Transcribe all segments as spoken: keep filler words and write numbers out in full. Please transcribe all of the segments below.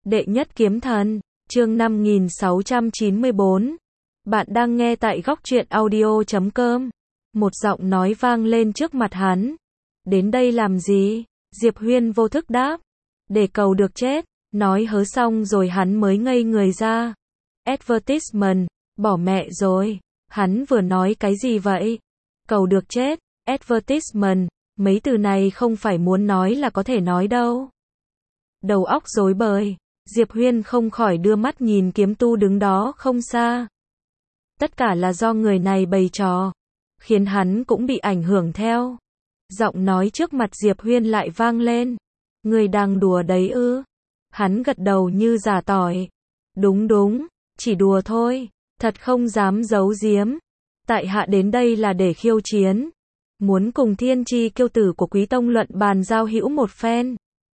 Đệ nhất kiếm thần, chương năm nghìn sáu trăm chín mươi bốn. Bạn đang nghe tại góc truyện audio chấm com. Một giọng nói vang lên trước mặt hắn. Đến đây làm gì? Diệp Huyên vô thức đáp. Để cầu được chết. Nói hớ xong rồi hắn mới ngây người ra. Advertisement, bỏ mẹ rồi. Hắn vừa nói cái gì vậy? Cầu được chết, advertisement, mấy từ này không phải muốn nói là có thể nói đâu. Đầu óc rối bời, Diệp Huyên không khỏi đưa mắt nhìn kiếm tu đứng đó không xa. Tất cả là do người này bày trò, khiến hắn cũng bị ảnh hưởng theo. Giọng nói trước mặt Diệp Huyên lại vang lên. Người đang đùa đấy ư? Hắn gật đầu như giả tỏi. Đúng đúng, chỉ đùa thôi, thật không dám giấu giếm. Tại hạ đến đây là để khiêu chiến. Muốn cùng thiên chi kiêu tử của Quý Tông luận bàn giao hữu một phen.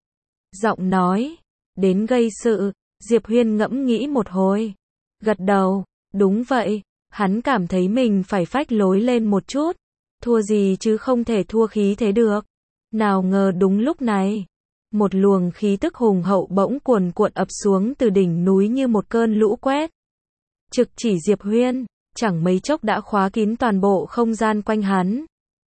Giọng nói, đến gây sự, Diệp Huyên ngẫm nghĩ một hồi. Gật đầu, đúng vậy, hắn cảm thấy mình phải phách lối lên một chút. Thua gì chứ không thể thua khí thế được. Nào ngờ đúng lúc này, một luồng khí tức hùng hậu bỗng cuồn cuộn ập xuống từ đỉnh núi như một cơn lũ quét. Trực chỉ Diệp Huyên, chẳng mấy chốc đã khóa kín toàn bộ không gian quanh hắn.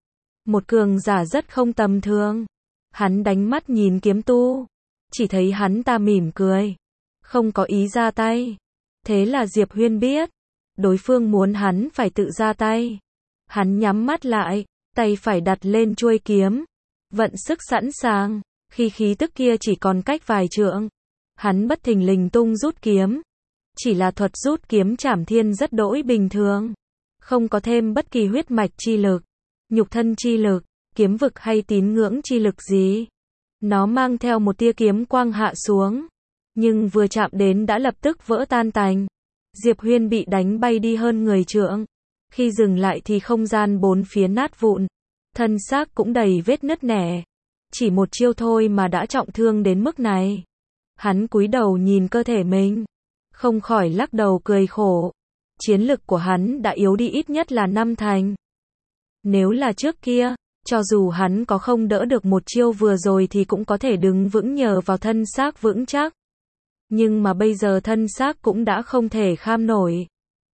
Một cường giả rất không tầm thường. Hắn đánh mắt nhìn kiếm tu, chỉ thấy hắn ta mỉm cười, không có ý ra tay. Thế là Diệp Huyên biết, đối phương muốn hắn phải tự ra tay. Hắn nhắm mắt lại, tay phải đặt lên chuôi kiếm, vận sức sẵn sàng. Khi khí tức kia chỉ còn cách vài trượng, hắn bất thình lình tung rút kiếm. Chỉ là thuật rút kiếm trảm thiên rất đỗi bình thường, không có thêm bất kỳ huyết mạch chi lực, nhục thân chi lực, kiếm vực hay tín ngưỡng chi lực gì. Nó mang theo một tia kiếm quang hạ xuống, nhưng vừa chạm đến đã lập tức vỡ tan tành. Diệp Huyên bị đánh bay đi hơn người trượng. Khi dừng lại thì không gian bốn phía nát vụn, thân xác cũng đầy vết nứt nẻ. Chỉ một chiêu thôi mà đã trọng thương đến mức này. Hắn cúi đầu nhìn cơ thể mình, không khỏi lắc đầu cười khổ. Chiến lực của hắn đã yếu đi ít nhất là năm thành. Nếu là trước kia, cho dù hắn có không đỡ được một chiêu vừa rồi thì cũng có thể đứng vững nhờ vào thân xác vững chắc. Nhưng mà bây giờ thân xác cũng đã không thể kham nổi.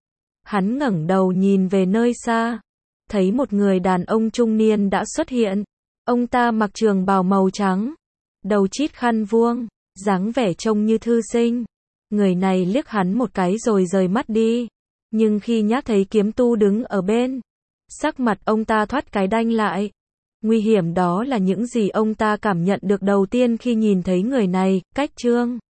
Hắn ngẩng đầu nhìn về nơi xa, thấy một người đàn ông trung niên đã xuất hiện. Ông ta mặc trường bào màu trắng, đầu chít khăn vuông, dáng vẻ trông như thư sinh. Người này liếc hắn một cái rồi rời mắt đi. Nhưng khi nhắc thấy kiếm tu đứng ở bên, sắc mặt ông ta thoát cái đanh lại. Nguy hiểm đó là những gì ông ta cảm nhận được đầu tiên khi nhìn thấy người này. Cách trương